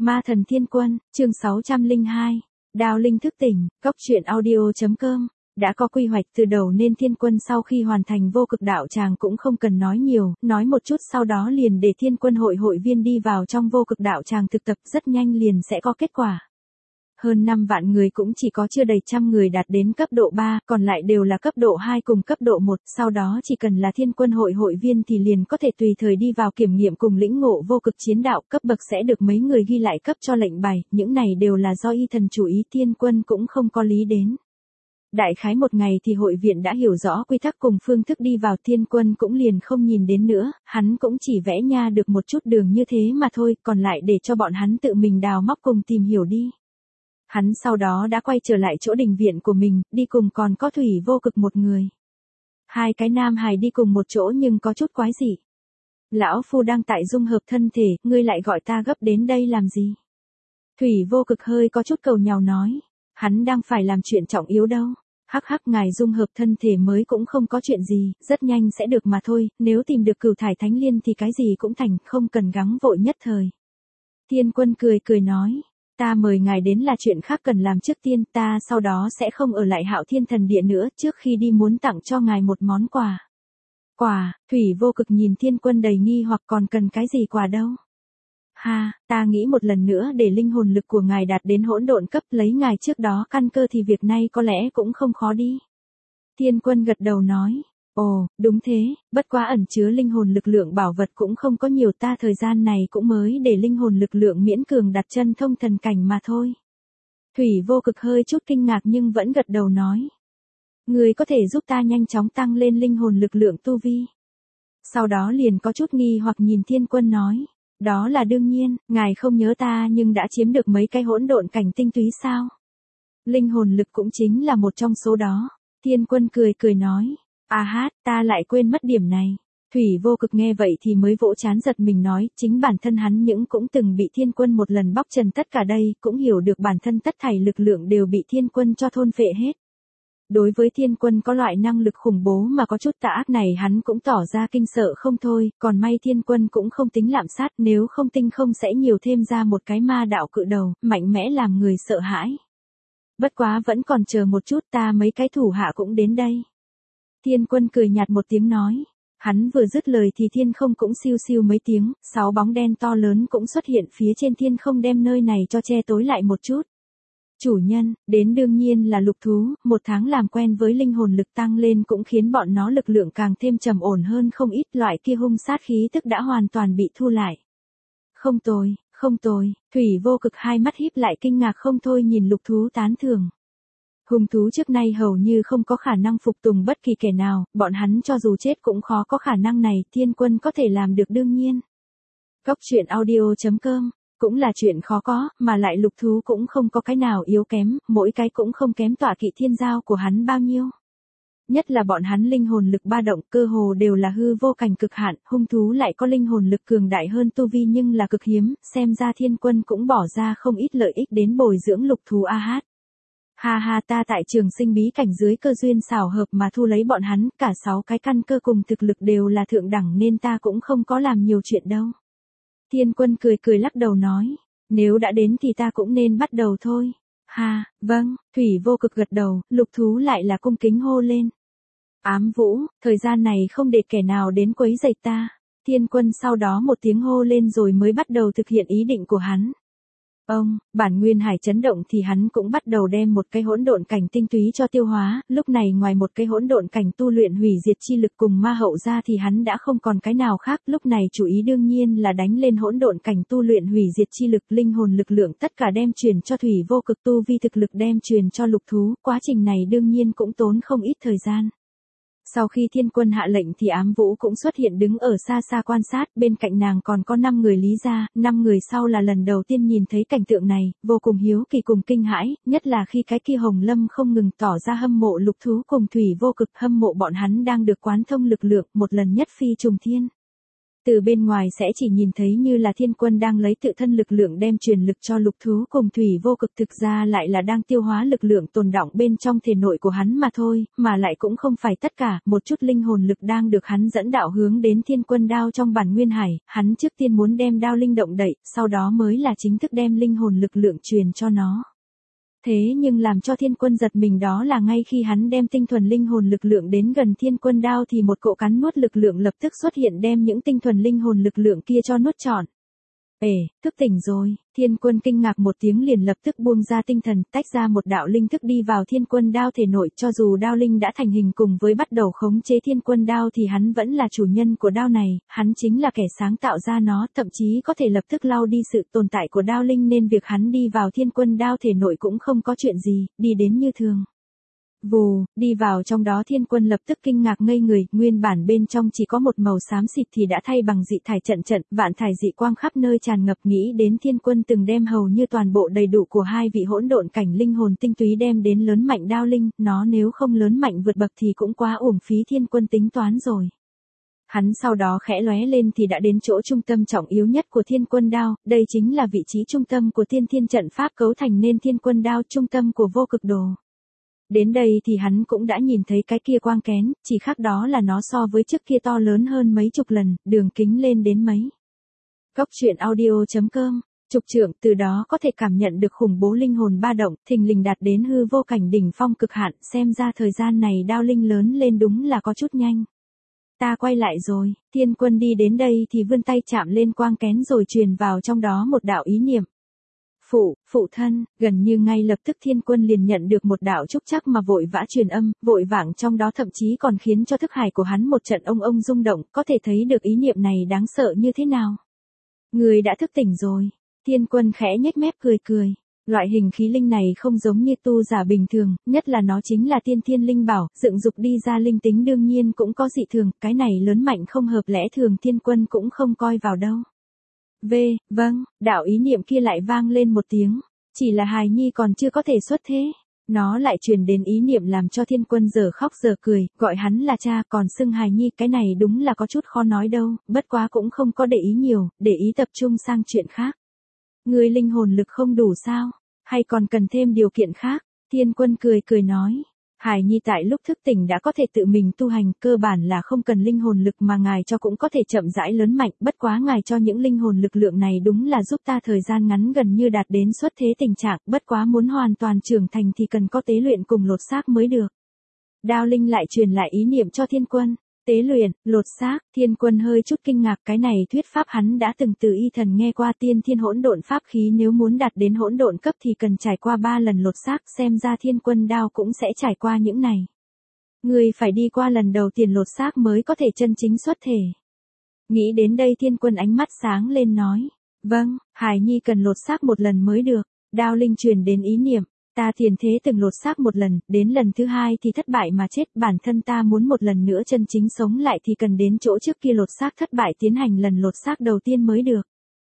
Ma thần thiên quân, chương 602. Đao linh thức tỉnh, cốc truyện audio.com. Đã có quy hoạch từ đầu nên thiên quân sau khi hoàn thành vô cực đạo tràng cũng không cần nói nhiều, nói một chút sau đó liền để thiên quân hội viên đi vào trong vô cực đạo tràng thực tập, rất nhanh liền sẽ có kết quả. Hơn 5 vạn người cũng chỉ có chưa đầy trăm người đạt đến cấp độ 3, còn lại đều là cấp độ 2 cùng cấp độ 1, sau đó chỉ cần là thiên quân hội viên thì liền có thể tùy thời đi vào kiểm nghiệm cùng lĩnh ngộ vô cực chiến đạo, cấp bậc sẽ được mấy người ghi lại cấp cho lệnh bài, những này đều là do y thần chủ ý, thiên quân cũng không có lý đến. Đại khái một ngày thì hội viện đã hiểu rõ quy tắc cùng phương thức đi vào, thiên quân cũng liền không nhìn đến nữa, hắn cũng chỉ vẽ nha được một chút đường như thế mà thôi, còn lại để cho bọn hắn tự mình đào móc cùng tìm hiểu đi. Hắn sau đó đã quay trở lại chỗ đình viện của mình, đi cùng còn có Thủy Vô Cực một người. Hai cái nam hài đi cùng một chỗ nhưng có chút quái dị. Lão phu đang tại dung hợp thân thể, ngươi lại gọi ta gấp đến đây làm gì? Thủy Vô Cực hơi có chút cầu nhàu nói, hắn đang phải làm chuyện trọng yếu đâu. Hắc hắc, ngài dung hợp thân thể mới cũng không có chuyện gì, rất nhanh sẽ được mà thôi, nếu tìm được Cửu Thải Thánh Liên thì cái gì cũng thành, không cần gắng vội nhất thời. Thiên quân cười nói. Ta mời ngài đến là chuyện khác cần làm trước tiên, ta sau đó sẽ không ở lại Hạo Thiên Thần Địa nữa, trước khi đi muốn tặng cho ngài một món quà. Quà? Thủy Vô Cực nhìn thiên quân đầy nghi hoặc, còn cần cái gì quà đâu? Ha, ta nghĩ một lần nữa để linh hồn lực của ngài đạt đến hỗn độn cấp, lấy ngài trước đó căn cơ thì việc này có lẽ cũng không khó đi. Thiên quân gật đầu nói. Ồ, đúng thế, bất quá ẩn chứa linh hồn lực lượng bảo vật cũng không có nhiều, ta thời gian này cũng mới để linh hồn lực lượng miễn cường đặt chân thông thần cảnh mà thôi. Thủy Vô Cực hơi chút kinh ngạc nhưng vẫn gật đầu nói. Người có thể giúp ta nhanh chóng tăng lên linh hồn lực lượng tu vi. Sau đó liền có chút nghi hoặc nhìn thiên quân nói. Đó là đương nhiên, ngài không nhớ ta nhưng đã chiếm được mấy cái hỗn độn cảnh tinh túy sao? Linh hồn lực cũng chính là một trong số đó. Thiên quân cười nói. À hát, ta lại quên mất điểm này. Thủy Vô Cực nghe vậy thì mới vỗ trán giật mình nói, chính bản thân hắn những cũng từng bị thiên quân một lần bóc trần tất cả đây, cũng hiểu được bản thân tất thảy lực lượng đều bị thiên quân cho thôn phệ hết. Đối với thiên quân có loại năng lực khủng bố mà có chút tà ác này hắn cũng tỏ ra kinh sợ không thôi, còn may thiên quân cũng không tính lạm sát, nếu không tinh không sẽ nhiều thêm ra một cái ma đạo cự đầu, mạnh mẽ làm người sợ hãi. Bất quá vẫn còn chờ một chút, ta mấy cái thủ hạ cũng đến đây. Thiên quân cười nhạt một tiếng nói. Hắn vừa dứt lời thì thiên không cũng siêu siêu mấy tiếng, 6 bóng đen to lớn cũng xuất hiện phía trên thiên không đem nơi này cho che tối lại một chút. Chủ nhân, đến đương nhiên là lục thú, 1 tháng làm quen với linh hồn lực tăng lên cũng khiến bọn nó lực lượng càng thêm trầm ổn hơn không ít, loại kia hung sát khí tức đã hoàn toàn bị thu lại. Không tồi, Thủy Vô Cực hai mắt híp lại kinh ngạc không thôi nhìn lục thú tán thưởng. Hung thú trước nay hầu như không có khả năng phục tùng bất kỳ kẻ nào, bọn hắn cho dù chết cũng khó có khả năng này, thiên quân có thể làm được đương nhiên. Cốc truyện audio.com, cũng là chuyện khó có, mà lại lục thú cũng không có cái nào yếu kém, mỗi cái cũng không kém tọa kỵ thiên giao của hắn bao nhiêu. Nhất là bọn hắn linh hồn lực ba động cơ hồ đều là hư vô cảnh cực hạn, hung thú lại có linh hồn lực cường đại hơn tu vi nhưng là cực hiếm, xem ra thiên quân cũng bỏ ra không ít lợi ích đến bồi dưỡng lục thú a hát. Ha, ta tại trường sinh bí cảnh dưới cơ duyên xảo hợp mà thu lấy bọn hắn, cả 6 cái căn cơ cùng thực lực đều là thượng đẳng nên ta cũng không có làm nhiều chuyện đâu. Thiên quân cười lắc đầu nói, nếu đã đến thì ta cũng nên bắt đầu thôi. Ha, vâng, Thủy Vô Cực gật đầu, lục thú lại là cung kính hô lên. Ám Vũ, thời gian này không để kẻ nào đến quấy rầy ta. Thiên quân sau đó một tiếng hô lên rồi mới bắt đầu thực hiện ý định của hắn. Bản nguyên hải chấn động thì hắn cũng bắt đầu đem một cái hỗn độn cảnh tinh túy cho tiêu hóa, lúc này ngoài một cái hỗn độn cảnh tu luyện hủy diệt chi lực cùng ma hậu ra thì hắn đã không còn cái nào khác, lúc này chủ ý đương nhiên là đánh lên hỗn độn cảnh tu luyện hủy diệt chi lực, linh hồn lực lượng tất cả đem truyền cho Thủy Vô Cực, tu vi thực lực đem truyền cho lục thú, quá trình này đương nhiên cũng tốn không ít thời gian. Sau khi thiên quân hạ lệnh thì Ám Vũ cũng xuất hiện đứng ở xa xa quan sát, bên cạnh nàng còn có 5 người Lý gia, 5 người sau là lần đầu tiên nhìn thấy cảnh tượng này, vô cùng hiếu kỳ cùng kinh hãi, nhất là khi cái kia Hồng Lâm không ngừng tỏ ra hâm mộ lục thú cùng Thủy Vô Cực, hâm mộ bọn hắn đang được quán thông lực lượng, một lần nhất phi trùng thiên. Từ bên ngoài sẽ chỉ nhìn thấy như là Thiên Quân đang lấy tự thân lực lượng đem truyền lực cho lục thú cùng thủy vô cực, thực ra lại là đang tiêu hóa lực lượng tồn đọng bên trong thể nội của hắn mà thôi, mà lại cũng không phải tất cả, một chút linh hồn lực đang được hắn dẫn đạo hướng đến Thiên Quân đao trong bản nguyên hải, hắn trước tiên muốn đem đao linh động đậy, sau đó mới là chính thức đem linh hồn lực lượng truyền cho nó. Thế nhưng làm cho Thiên Quân giật mình đó là ngay khi hắn đem tinh thuần linh hồn lực lượng đến gần Thiên Quân đao thì một cỗ cắn nuốt lực lượng lập tức xuất hiện đem những tinh thuần linh hồn lực lượng kia cho nuốt trọn. Thức tỉnh rồi, Thiên Quân kinh ngạc một tiếng liền lập tức buông ra tinh thần, tách ra một đạo linh thức đi vào Thiên Quân đao thể nội, cho dù đao linh đã thành hình cùng với bắt đầu khống chế Thiên Quân đao thì hắn vẫn là chủ nhân của đao này, hắn chính là kẻ sáng tạo ra nó, thậm chí có thể lập tức lau đi sự tồn tại của đao linh nên việc hắn đi vào Thiên Quân đao thể nội cũng không có chuyện gì, đi đến như thường. Vù, đi vào trong đó Thiên Quân lập tức kinh ngạc ngây người, nguyên bản bên trong chỉ có một màu xám xịt thì đã thay bằng dị thải trận, vạn thải dị quang khắp nơi tràn ngập, nghĩ đến Thiên Quân từng đem hầu như toàn bộ đầy đủ của hai vị hỗn độn cảnh linh hồn tinh túy đem đến lớn mạnh đao linh, nó nếu không lớn mạnh vượt bậc thì cũng quá uổng phí Thiên Quân tính toán rồi. Hắn sau đó khẽ lóe lên thì đã đến chỗ trung tâm trọng yếu nhất của Thiên Quân đao, đây chính là vị trí trung tâm của tiên thiên trận pháp cấu thành nên Thiên Quân đao, trung tâm của vô cực đồ. Đến đây thì hắn cũng đã nhìn thấy cái kia quang kén, chỉ khác đó là nó so với trước kia to lớn hơn mấy chục lần, đường kính lên đến mấy. Góc truyện audio.com, trục trượng, từ đó có thể cảm nhận được khủng bố linh hồn ba động, thình lình đạt đến hư vô cảnh đỉnh phong cực hạn, xem ra thời gian này đao linh lớn lên đúng là có chút nhanh. Ta quay lại rồi, Thiên Quân đi đến đây thì vươn tay chạm lên quang kén rồi truyền vào trong đó một đạo ý niệm. Phụ thân, gần như ngay lập tức Thiên Quân liền nhận được một đạo trúc chắc mà vội vã truyền âm, vội vàng trong đó thậm chí còn khiến cho thức hải của hắn một trận ông rung động, có thể thấy được ý niệm này đáng sợ như thế nào. Người đã thức tỉnh rồi, Thiên Quân khẽ nhếch mép cười. Loại hình khí linh này không giống như tu giả bình thường, nhất là nó chính là tiên thiên linh bảo, dựng dục đi ra linh tính đương nhiên cũng có dị thường, cái này lớn mạnh không hợp lẽ thường Thiên Quân cũng không coi vào đâu. Vâng, đạo ý niệm kia lại vang lên một tiếng, chỉ là hài nhi còn chưa có thể xuất thế. Nó lại truyền đến ý niệm làm cho Thiên Quân giờ khóc giờ cười, gọi hắn là cha còn xưng hài nhi, cái này đúng là có chút khó nói đâu, bất quá cũng không có để ý nhiều, để ý tập trung sang chuyện khác. Người linh hồn lực không đủ sao, hay còn cần thêm điều kiện khác? Thiên Quân cười nói. Hải nhi tại lúc thức tỉnh đã có thể tự mình tu hành, cơ bản là không cần linh hồn lực mà ngài cho cũng có thể chậm rãi lớn mạnh, bất quá ngài cho những linh hồn lực lượng này đúng là giúp ta thời gian ngắn gần như đạt đến xuất thế tình trạng, bất quá muốn hoàn toàn trưởng thành thì cần có tế luyện cùng lột xác mới được. Đao linh lại truyền lại ý niệm cho Thiên Quân. Tế luyện, lột xác, Thiên Quân hơi chút kinh ngạc, cái này thuyết pháp hắn đã từng từ y thần nghe qua, tiên thiên hỗn độn pháp khí nếu muốn đạt đến hỗn độn cấp thì cần trải qua 3 lần lột xác, xem ra Thiên Quân đao cũng sẽ trải qua những này. Người phải đi qua lần đầu tiên lột xác mới có thể chân chính xuất thể. Nghĩ đến đây Thiên Quân ánh mắt sáng lên nói, vâng, Hải nhi cần lột xác một lần mới được. Đao linh truyền đến ý niệm. Ta tiền thế từng lột xác một lần, đến lần thứ 2 thì thất bại mà chết, bản thân ta muốn một lần nữa chân chính sống lại thì cần đến chỗ trước kia lột xác thất bại tiến hành lần lột xác đầu tiên mới được.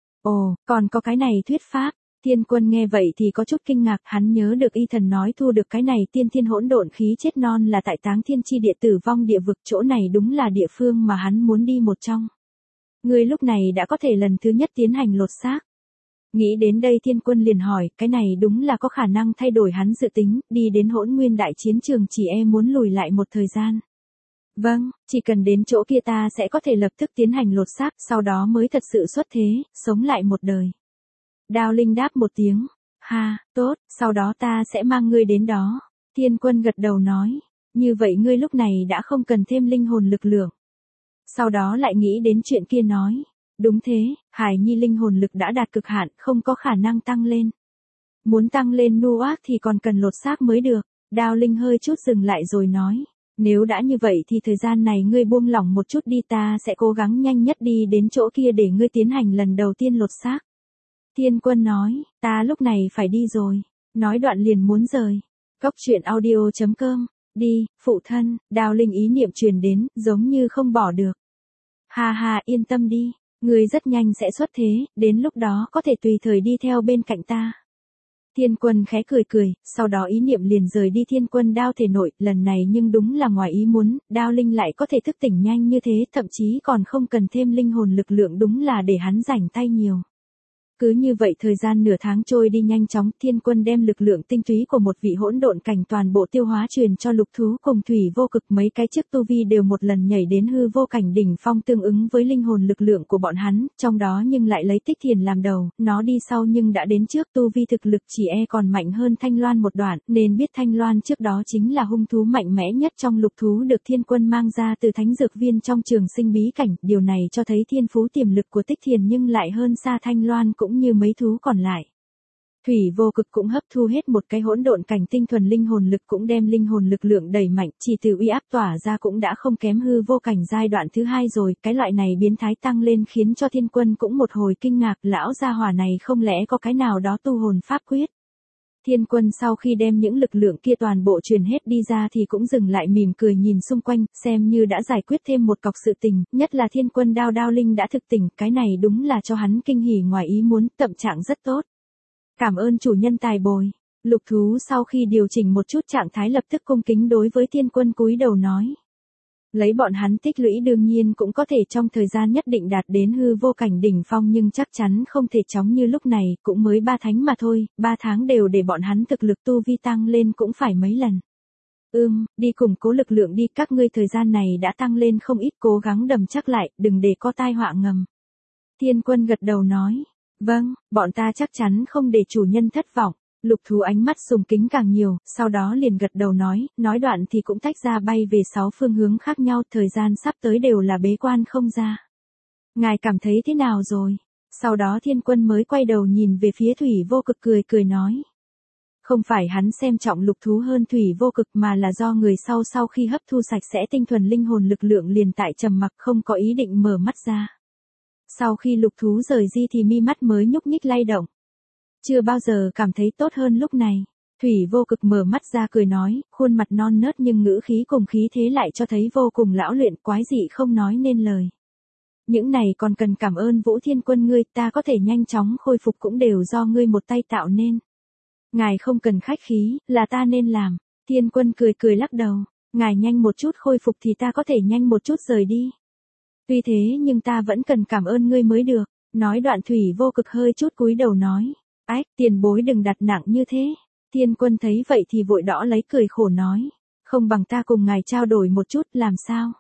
Ồ, còn có cái này thuyết pháp. Thiên Quân nghe vậy thì có chút kinh ngạc, hắn nhớ được y thần nói thu được cái này tiên thiên hỗn độn khí chết non là tại Táng Thiên Chi Địa Tử Vong Địa Vực, chỗ này đúng là địa phương mà hắn muốn đi một trong. Người lúc này đã có thể lần thứ nhất tiến hành lột xác. Nghĩ đến đây Thiên Quân liền hỏi, cái này đúng là có khả năng thay đổi hắn dự tính, đi đến Hỗn Nguyên đại chiến trường chỉ muốn lùi lại một thời gian. Vâng, chỉ cần đến chỗ kia ta sẽ có thể lập tức tiến hành lột xác, sau đó mới thật sự xuất thế, sống lại một đời. Đao linh đáp một tiếng, tốt, sau đó ta sẽ mang ngươi đến đó. Thiên Quân gật đầu nói, như vậy ngươi lúc này đã không cần thêm linh hồn lực lượng. Sau đó lại nghĩ đến chuyện kia nói. Đúng thế, Hải nhi linh hồn lực đã đạt cực hạn, không có khả năng tăng lên. Muốn tăng lên nu ác thì còn cần lột xác mới được. Đao linh hơi chút dừng lại rồi nói. Nếu đã như vậy thì thời gian này ngươi buông lỏng một chút đi, ta sẽ cố gắng nhanh nhất đi đến chỗ kia để ngươi tiến hành lần đầu tiên lột xác. Thiên Quân nói, ta lúc này phải đi rồi. Nói đoạn liền muốn rời. Góc truyện audio.com, đi, phụ thân, đao linh ý niệm truyền đến, giống như không bỏ được. Yên tâm đi. Người rất nhanh sẽ xuất thế, đến lúc đó có thể tùy thời đi theo bên cạnh ta. Thiên Quân khẽ cười cười, sau đó ý niệm liền rời đi thiên quân đao thể nội, lần này nhưng đúng là ngoài ý muốn, đao linh lại có thể thức tỉnh nhanh như thế, thậm chí còn không cần thêm linh hồn lực lượng, đúng là để hắn rảnh tay nhiều. Cứ như vậy thời gian nửa tháng trôi đi nhanh chóng, Thiên Quân đem lực lượng tinh túy của một vị hỗn độn cảnh toàn bộ tiêu hóa truyền cho Lục Thú cùng Thủy Vô Cực, mấy cái trước tu vi đều một lần nhảy đến hư vô cảnh đỉnh phong tương ứng với linh hồn lực lượng của bọn hắn, trong đó nhưng lại lấy Tích Thiền làm đầu, nó đi sau nhưng đã đến trước, tu vi thực lực chỉ còn mạnh hơn Thanh Loan một đoạn, nên biết Thanh Loan trước đó chính là hung thú mạnh mẽ nhất trong Lục Thú được Thiên Quân mang ra từ Thánh Dược Viên trong Trường Sinh Bí Cảnh, điều này cho thấy thiên phú tiềm lực của Tích Thiền nhưng lại hơn xa Thanh Loan cũng như mấy thú còn lại. Thủy Vô Cực cũng hấp thu hết một cái hỗn độn cảnh tinh thuần linh hồn lực, cũng đem linh hồn lực lượng đẩy mạnh, chỉ từ uy áp tỏa ra cũng đã không kém hư vô cảnh giai đoạn thứ 2 rồi, cái loại này biến thái tăng lên khiến cho Thiên Quân cũng một hồi kinh ngạc, lão gia hỏa này không lẽ có cái nào đó tu hồn pháp quyết. Thiên Quân sau khi đem những lực lượng kia toàn bộ truyền hết đi ra thì cũng dừng lại mỉm cười nhìn xung quanh, xem như đã giải quyết thêm một cọc sự tình, nhất là Thiên Quân đao linh đã thực tỉnh, cái này đúng là cho hắn kinh hỉ ngoài ý muốn, tâm trạng rất tốt. Cảm ơn chủ nhân tài bồi. Lục Thú sau khi điều chỉnh một chút trạng thái lập tức cung kính đối với Thiên Quân cúi đầu nói. Lấy bọn hắn tích lũy đương nhiên cũng có thể trong thời gian nhất định đạt đến hư vô cảnh đỉnh phong, nhưng chắc chắn không thể chóng như lúc này, cũng mới 3 thánh mà thôi, 3 tháng đều để bọn hắn thực lực tu vi tăng lên cũng phải mấy lần. Đi củng cố lực lượng đi, các ngươi thời gian này đã tăng lên không ít, cố gắng đầm chắc lại, đừng để có tai họa ngầm. Thiên Quân gật đầu nói, vâng, bọn ta chắc chắn không để chủ nhân thất vọng. Lục Thú ánh mắt sùng kính càng nhiều, sau đó liền gật đầu nói đoạn thì cũng tách ra bay về 6 phương hướng khác nhau, thời gian sắp tới đều là bế quan không ra. Ngài cảm thấy thế nào rồi? Sau đó Thiên Quân mới quay đầu nhìn về phía Thủy Vô Cực cười nói. Không phải hắn xem trọng Lục Thú hơn Thủy Vô Cực mà là do người sau khi hấp thu sạch sẽ tinh thuần linh hồn lực lượng liền tại trầm mặc không có ý định mở mắt ra. Sau khi Lục Thú rời đi thì mi mắt mới nhúc nhích lay động. Chưa bao giờ cảm thấy tốt hơn lúc này. Thủy Vô Cực mở mắt ra cười nói, khuôn mặt non nớt nhưng ngữ khí cùng khí thế lại cho thấy vô cùng lão luyện, quái dị không nói nên lời. Những này còn cần cảm ơn Vũ Thiên Quân ngươi, ta có thể nhanh chóng khôi phục cũng đều do ngươi một tay tạo nên. Ngài không cần khách khí, là ta nên làm. Thiên Quân cười lắc đầu, ngài nhanh một chút khôi phục thì ta có thể nhanh một chút rời đi. Tuy thế nhưng ta vẫn cần cảm ơn ngươi mới được. Nói đoạn Thủy Vô Cực hơi chút cúi đầu nói. Ách, tiền bối đừng đặt nặng như thế. Thiên Quân thấy vậy thì vội đỏ lấy cười khổ nói. Không bằng ta cùng ngài trao đổi một chút, làm sao?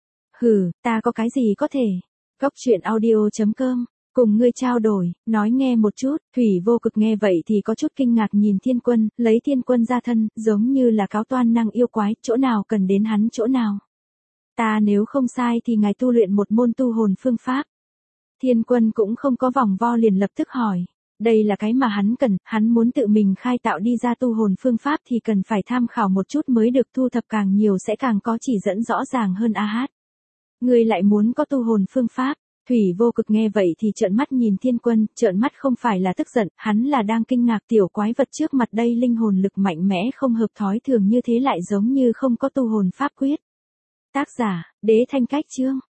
Hừ, ta có cái gì có thể. Góc truyện audio.com, cùng ngươi trao đổi, nói nghe một chút. Thủy Vô Cực nghe vậy thì có chút kinh ngạc nhìn Thiên Quân, lấy Thiên Quân ra thân, giống như là cáo toan năng yêu quái, chỗ nào cần đến hắn chỗ nào. Ta nếu không sai thì ngài tu luyện một môn tu hồn phương pháp. Thiên Quân cũng không có vòng vo liền lập tức hỏi. Đây là cái mà hắn cần, hắn muốn tự mình khai tạo đi ra tu hồn phương pháp thì cần phải tham khảo một chút mới được, thu thập càng nhiều sẽ càng có chỉ dẫn rõ ràng hơn a hát. Ngươi lại muốn có tu hồn phương pháp? Thủy Vô Cực nghe vậy thì trợn mắt nhìn Thiên Quân, trợn mắt không phải là tức giận, hắn là đang kinh ngạc tiểu quái vật trước mặt đây linh hồn lực mạnh mẽ không hợp thói thường như thế lại giống như không có tu hồn pháp quyết. Tác giả, Đế Thanh Cách Chương.